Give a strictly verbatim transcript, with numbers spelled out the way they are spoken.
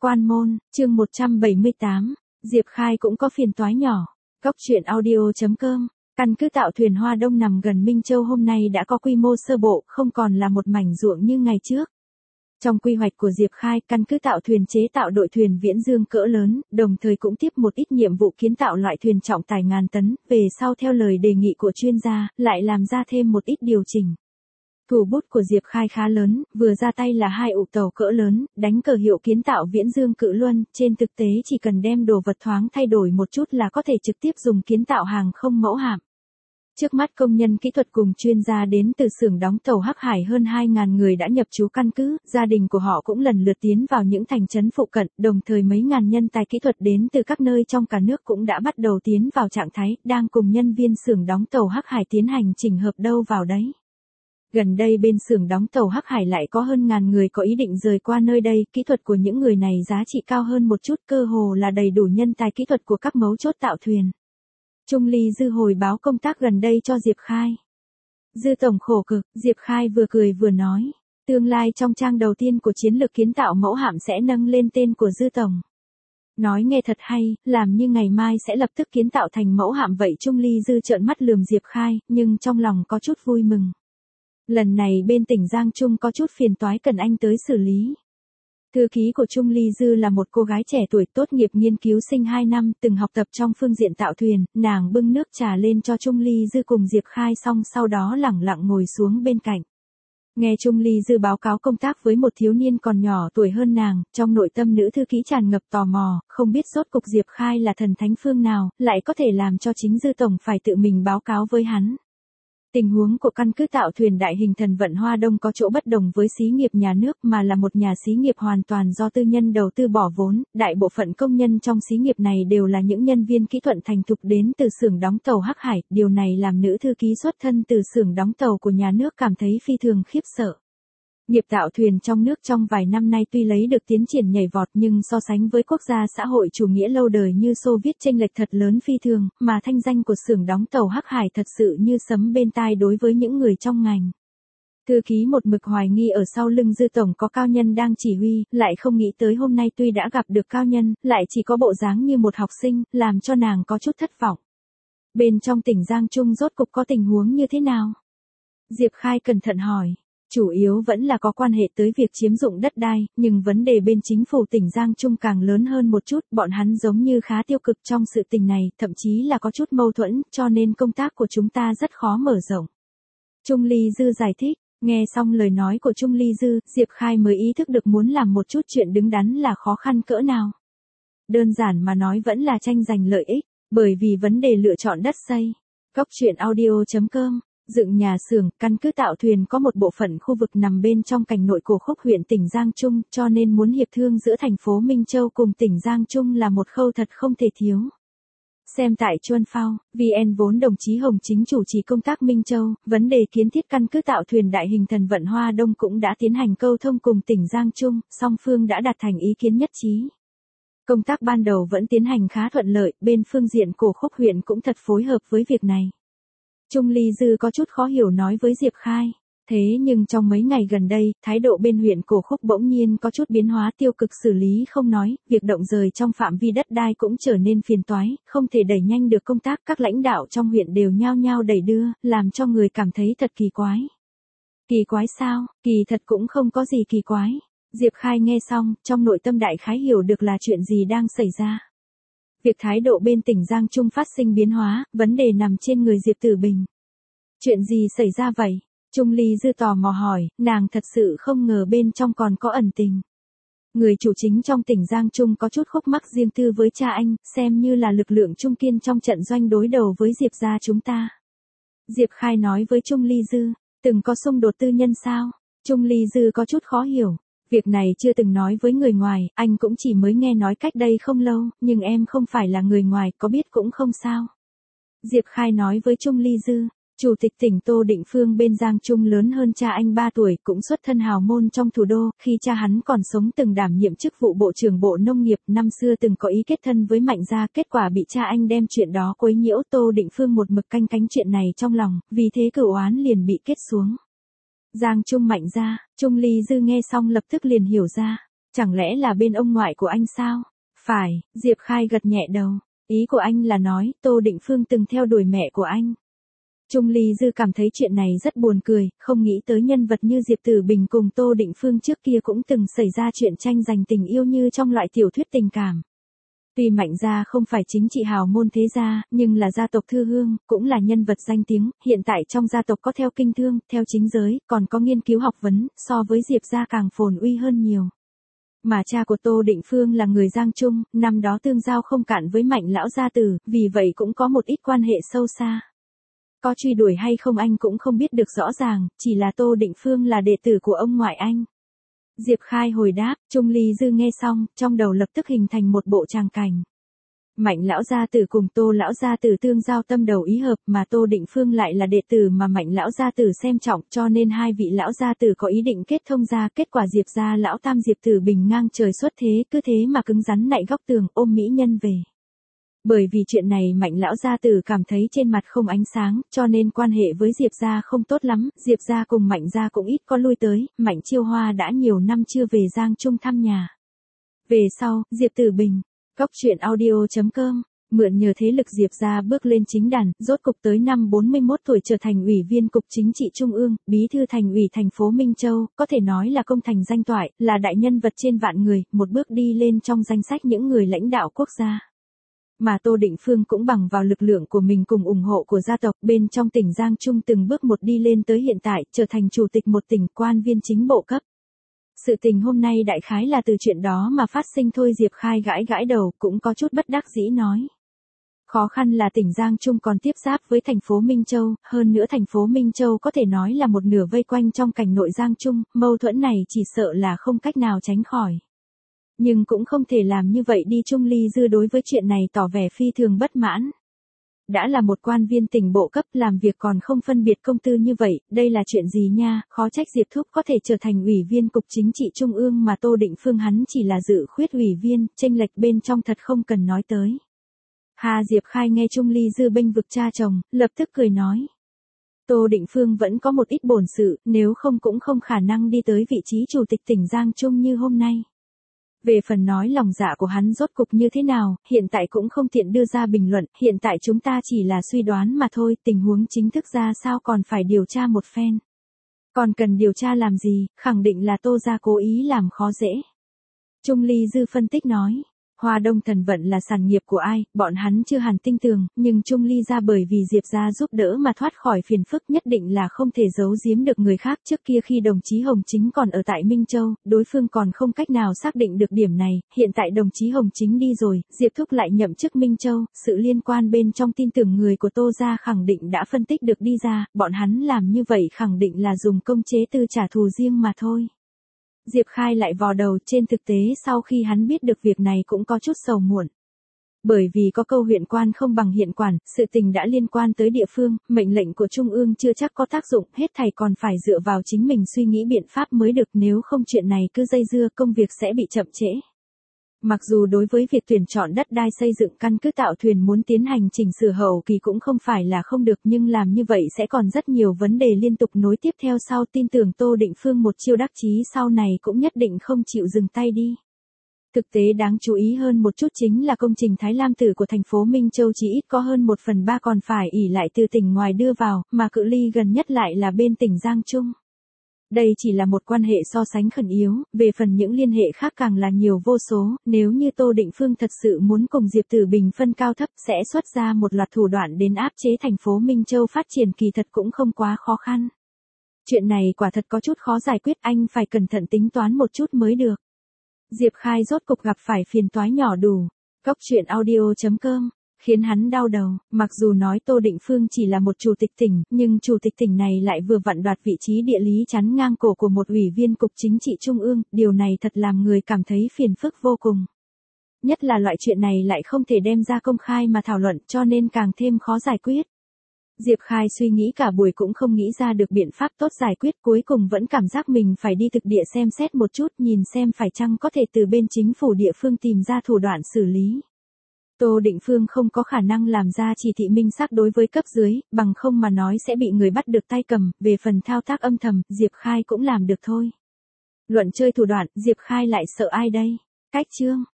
Quan môn, chương một trăm bảy mươi tám, Diệp Khai cũng có phiền toái nhỏ. Góc truyện audio chấm com, căn cứ tạo thuyền Hoa Đông nằm gần Minh Châu hôm nay đã có quy mô sơ bộ, không còn là một mảnh ruộng như ngày trước. Trong quy hoạch của Diệp Khai, căn cứ tạo thuyền chế tạo đội thuyền viễn dương cỡ lớn, đồng thời cũng tiếp một ít nhiệm vụ kiến tạo loại thuyền trọng tải ngàn tấn, về sau theo lời đề nghị của chuyên gia, lại làm ra thêm một ít điều chỉnh. Thủ bút của Diệp Khai khá lớn, vừa ra tay là hai ụ tàu cỡ lớn, đánh cờ hiệu kiến tạo viễn dương cự luân, trên thực tế chỉ cần đem đồ vật thoáng thay đổi một chút là có thể trực tiếp dùng kiến tạo hàng không mẫu hạm. Trước mắt công nhân kỹ thuật cùng chuyên gia đến từ xưởng đóng tàu Hắc Hải hơn hai nghìn người đã nhập trú căn cứ, gia đình của họ cũng lần lượt tiến vào những thành trấn phụ cận, đồng thời mấy ngàn nhân tài kỹ thuật đến từ các nơi trong cả nước cũng đã bắt đầu tiến vào trạng thái, đang cùng nhân viên xưởng đóng tàu Hắc Hải tiến hành chỉnh hợp đâu vào đấy. Gần đây bên xưởng đóng tàu Hắc Hải lại có hơn ngàn người có ý định rời qua nơi đây, kỹ thuật của những người này giá trị cao hơn một chút, cơ hồ là đầy đủ nhân tài kỹ thuật của các mấu chốt tạo thuyền. Trung Ly Dư hồi báo công tác gần đây cho Diệp Khai. Dư tổng khổ cực, Diệp Khai vừa cười vừa nói. Tương lai trong trang đầu tiên của chiến lược kiến tạo mẫu hạm sẽ nâng lên tên của Dư tổng. Nói nghe thật hay, làm như ngày mai sẽ lập tức kiến tạo thành mẫu hạm vậy. Trung Ly Dư trợn mắt lườm Diệp Khai, nhưng trong lòng có chút vui mừng. Lần này bên tỉnh Giang Trung có chút phiền toái cần anh tới xử lý. Thư ký của Trung Ly Dư là một cô gái trẻ tuổi tốt nghiệp nghiên cứu sinh hai năm, từng học tập trong phương diện tạo thuyền, nàng bưng nước trà lên cho Trung Ly Dư cùng Diệp Khai xong sau đó lẳng lặng ngồi xuống bên cạnh. Nghe Trung Ly Dư báo cáo công tác với một thiếu niên còn nhỏ tuổi hơn nàng, trong nội tâm nữ thư ký tràn ngập tò mò, không biết rốt cục Diệp Khai là thần thánh phương nào, lại có thể làm cho chính Dư tổng phải tự mình báo cáo với hắn. Tình huống của căn cứ tạo thuyền đại hình Thần Vận Hoa Đông có chỗ bất đồng với xí nghiệp nhà nước mà là một nhà xí nghiệp hoàn toàn do tư nhân đầu tư bỏ vốn, đại bộ phận công nhân trong xí nghiệp này đều là những nhân viên kỹ thuật thành thục đến từ xưởng đóng tàu Hắc Hải, điều này làm nữ thư ký xuất thân từ xưởng đóng tàu của nhà nước cảm thấy phi thường khiếp sợ. Nghiệp tạo thuyền trong nước trong vài năm nay tuy lấy được tiến triển nhảy vọt nhưng so sánh với quốc gia xã hội chủ nghĩa lâu đời như Xô Viết chênh lệch thật lớn phi thường, mà thanh danh của xưởng đóng tàu Hắc Hải thật sự như sấm bên tai đối với những người trong ngành. Thư ký một mực hoài nghi ở sau lưng Dư tổng có cao nhân đang chỉ huy, lại không nghĩ tới hôm nay tuy đã gặp được cao nhân, lại chỉ có bộ dáng như một học sinh, làm cho nàng có chút thất vọng. Bên trong tỉnh Giang Trung rốt cục có tình huống như thế nào? Diệp Khai cẩn thận hỏi. Chủ yếu vẫn là có quan hệ tới việc chiếm dụng đất đai, nhưng vấn đề bên chính phủ tỉnh Giang Trung càng lớn hơn một chút, bọn hắn giống như khá tiêu cực trong sự tình này, thậm chí là có chút mâu thuẫn, cho nên công tác của chúng ta rất khó mở rộng. Trung Ly Dư giải thích, nghe xong lời nói của Trung Ly Dư, Diệp Khai mới ý thức được muốn làm một chút chuyện đứng đắn là khó khăn cỡ nào. Đơn giản mà nói vẫn là tranh giành lợi ích, bởi vì vấn đề lựa chọn đất xây. Góc truyện audio chấm com Dựng nhà xưởng, căn cứ tạo thuyền có một bộ phận khu vực nằm bên trong cảnh nội của Khúc huyện tỉnh Giang Trung, cho nên muốn hiệp thương giữa thành phố Minh Châu cùng tỉnh Giang Trung là một khâu thật không thể thiếu. Xem tại Chuân Phao, vê en vốn đồng chí Hồng Chính chủ trì công tác Minh Châu, vấn đề kiến thiết căn cứ tạo thuyền đại hình Thần Vận Hoa Đông cũng đã tiến hành câu thông cùng tỉnh Giang Trung, song phương đã đạt thành ý kiến nhất trí. Công tác ban đầu vẫn tiến hành khá thuận lợi, bên phương diện của Khúc huyện cũng thật phối hợp với việc này. Trung Ly Dư có chút khó hiểu nói với Diệp Khai. Thế nhưng trong mấy ngày gần đây, thái độ bên huyện Cổ Khúc bỗng nhiên có chút biến hóa tiêu cực, xử lý không nói, việc động rời trong phạm vi đất đai cũng trở nên phiền toái, không thể đẩy nhanh được công tác, các lãnh đạo trong huyện đều nhao nhao đẩy đưa, làm cho người cảm thấy thật kỳ quái. Kỳ quái sao? Kỳ thật cũng không có gì kỳ quái. Diệp Khai nghe xong, trong nội tâm đại khái hiểu được là chuyện gì đang xảy ra. Việc thái độ bên tỉnh Giang Trung phát sinh biến hóa, vấn đề nằm trên người Diệp Tử Bình. Chuyện gì xảy ra vậy? Trung Ly Dư tò mò hỏi, nàng thật sự không ngờ bên trong còn có ẩn tình. Người chủ chính trong tỉnh Giang Trung có chút khúc mắc riêng tư với cha anh, xem như là lực lượng trung kiên trong trận doanh đối đầu với Diệp gia chúng ta. Diệp Khai nói với Trung Ly Dư, từng có xung đột tư nhân sao? Trung Ly Dư có chút khó hiểu. Việc này chưa từng nói với người ngoài, anh cũng chỉ mới nghe nói cách đây không lâu, nhưng em không phải là người ngoài, có biết cũng không sao. Diệp Khai nói với Trung Ly Dư, Chủ tịch tỉnh Tô Định Phương bên Giang Trung lớn hơn cha anh ba tuổi, cũng xuất thân hào môn trong thủ đô, khi cha hắn còn sống từng đảm nhiệm chức vụ Bộ trưởng Bộ Nông nghiệp, năm xưa từng có ý kết thân với Mạnh gia, kết quả bị cha anh đem chuyện đó quấy nhiễu. Tô Định Phương một mực canh cánh chuyện này trong lòng, vì thế cửu oán liền bị kết xuống. Giang Trung Mạnh gia, Trung Ly Dư nghe xong lập tức liền hiểu ra. Chẳng lẽ là bên ông ngoại của anh sao? Phải, Diệp Khai gật nhẹ đầu. Ý của anh là nói, Tô Định Phương từng theo đuổi mẹ của anh. Trung Ly Dư cảm thấy chuyện này rất buồn cười, không nghĩ tới nhân vật như Diệp Tử Bình cùng Tô Định Phương trước kia cũng từng xảy ra chuyện tranh giành tình yêu như trong loại tiểu thuyết tình cảm. Tuy Mạnh gia không phải chính trị hào môn thế gia, nhưng là gia tộc thư hương, cũng là nhân vật danh tiếng, hiện tại trong gia tộc có theo kinh thương, theo chính giới, còn có nghiên cứu học vấn, so với Diệp gia càng phồn uy hơn nhiều. Mà cha của Tô Định Phương là người Giang Trung, năm đó tương giao không cạn với Mạnh lão gia tử, vì vậy cũng có một ít quan hệ sâu xa. Có truy đuổi hay không anh cũng không biết được rõ ràng, chỉ là Tô Định Phương là đệ tử của ông ngoại anh. Diệp Khai hồi đáp, Trung Ly Dư nghe xong, trong đầu lập tức hình thành một bộ tràng cảnh. Mạnh lão gia tử cùng Tô lão gia tử tương giao tâm đầu ý hợp, mà Tô Định Phương lại là đệ tử mà Mạnh lão gia tử xem trọng, cho nên hai vị lão gia tử có ý định kết thông gia, kết quả Diệp gia lão tam Diệp Tử Bình ngang trời xuất thế, cứ thế mà cứng rắn nạy góc tường, ôm mỹ nhân về. Bởi vì chuyện này Mạnh lão gia tử cảm thấy trên mặt không ánh sáng, cho nên quan hệ với Diệp gia không tốt lắm, Diệp gia cùng Mạnh gia cũng ít có lui tới, Mạnh Chiêu Hoa đã nhiều năm chưa về Giang Trung thăm nhà. Về sau, Diệp Tử Bình, Cóc truyện audio chấm com, mượn nhờ thế lực Diệp gia bước lên chính đàn, rốt cục tới năm bốn mươi mốt tuổi trở thành ủy viên cục chính trị trung ương, bí thư thành ủy thành phố Minh Châu, có thể nói là công thành danh toại, là đại nhân vật trên vạn người, một bước đi lên trong danh sách những người lãnh đạo quốc gia. Mà Tô Định Phương cũng bằng vào lực lượng của mình cùng ủng hộ của gia tộc bên trong tỉnh Giang Trung từng bước một đi lên tới hiện tại, trở thành chủ tịch một tỉnh, quan viên chính bộ cấp. Sự tình hôm nay đại khái là từ chuyện đó mà phát sinh thôi. Diệp Khai gãi gãi đầu, cũng có chút bất đắc dĩ nói. Khó khăn là tỉnh Giang Trung còn tiếp giáp với thành phố Minh Châu, hơn nữa thành phố Minh Châu có thể nói là một nửa vây quanh trong cảnh nội Giang Trung, mâu thuẫn này chỉ sợ là không cách nào tránh khỏi. Nhưng cũng không thể làm như vậy đi. Trung Ly Dư đối với chuyện này tỏ vẻ phi thường bất mãn. Đã là một quan viên tỉnh bộ cấp làm việc còn không phân biệt công tư như vậy, đây là chuyện gì nha, khó trách Diệp Thúc có thể trở thành ủy viên cục chính trị trung ương mà Tô Định Phương hắn chỉ là dự khuyết ủy viên, chênh lệch bên trong thật không cần nói tới. Hà Diệp Khai nghe Trung Ly Dư bênh vực cha chồng, lập tức cười nói. Tô Định Phương vẫn có một ít bổn sự, nếu không cũng không khả năng đi tới vị trí chủ tịch tỉnh Giang Trung như hôm nay. Về phần nói lòng dạ của hắn rốt cục như thế nào, hiện tại cũng không tiện đưa ra bình luận, hiện tại chúng ta chỉ là suy đoán mà thôi, tình huống chính thức ra sao còn phải điều tra một phen. Còn cần điều tra làm gì, khẳng định là Tô gia cố ý làm khó dễ. Trung Ly Dư phân tích nói. Hoa Đông thần vận là sản nghiệp của ai, bọn hắn chưa hẳn tin tưởng, nhưng Trung Ly gia bởi vì Diệp gia giúp đỡ mà thoát khỏi phiền phức nhất định là không thể giấu giếm được người khác. Trước kia khi đồng chí Hồng Chính còn ở tại Minh Châu, đối phương còn không cách nào xác định được điểm này, hiện tại đồng chí Hồng Chính đi rồi, Diệp Thúc lại nhậm chức Minh Châu, sự liên quan bên trong tin tưởng người của Tô gia khẳng định đã phân tích được đi ra, bọn hắn làm như vậy khẳng định là dùng công chế tư trả thù riêng mà thôi. Diệp Khai lại vò đầu, trên thực tế sau khi hắn biết được việc này cũng có chút sầu muộn. Bởi vì có câu huyện quan không bằng hiện quản, sự tình đã liên quan tới địa phương, mệnh lệnh của Trung ương chưa chắc có tác dụng, hết thảy còn phải dựa vào chính mình suy nghĩ biện pháp mới được, nếu không chuyện này cứ dây dưa công việc sẽ bị chậm trễ. Mặc dù đối với việc tuyển chọn đất đai xây dựng căn cứ tạo thuyền muốn tiến hành chỉnh sửa hậu kỳ cũng không phải là không được, nhưng làm như vậy sẽ còn rất nhiều vấn đề liên tục nối tiếp theo sau. Tin tưởng Tô Định Phương một chiêu đắc chí sau này cũng nhất định không chịu dừng tay đi. Thực tế đáng chú ý hơn một chút chính là công trình Thái Lam Tử của thành phố Minh Châu chỉ ít có hơn một phần ba còn phải ỉ lại từ tỉnh ngoài đưa vào, mà cự ly gần nhất lại là bên tỉnh Giang Trung. Đây chỉ là một quan hệ so sánh khẩn yếu, về phần những liên hệ khác càng là nhiều vô số, nếu như Tô Định Phương thật sự muốn cùng Diệp Tử Bình phân cao thấp sẽ xuất ra một loạt thủ đoạn đến áp chế thành phố Minh Châu phát triển, kỳ thật cũng không quá khó khăn. Chuyện này quả thật có chút khó giải quyết, anh phải cẩn thận tính toán một chút mới được. Diệp Khai rốt cục gặp phải phiền toái nhỏ đủ. Cóc truyện audio chấm com khiến hắn đau đầu, mặc dù nói Tô Định Phương chỉ là một chủ tịch tỉnh, nhưng chủ tịch tỉnh này lại vừa vặn đoạt vị trí địa lý chắn ngang cổ của một ủy viên cục chính trị trung ương, điều này thật làm người cảm thấy phiền phức vô cùng. Nhất là loại chuyện này lại không thể đem ra công khai mà thảo luận, cho nên càng thêm khó giải quyết. Diệp Khai suy nghĩ cả buổi cũng không nghĩ ra được biện pháp tốt giải quyết, cuối cùng vẫn cảm giác mình phải đi thực địa xem xét một chút, nhìn xem phải chăng có thể từ bên chính phủ địa phương tìm ra thủ đoạn xử lý. Tô Định Phương không có khả năng làm ra chỉ thị minh xác đối với cấp dưới, bằng không mà nói sẽ bị người bắt được tay cầm, về phần thao tác âm thầm, Diệp Khai cũng làm được thôi. Luận chơi thủ đoạn, Diệp Khai lại sợ ai đây? Cách chương.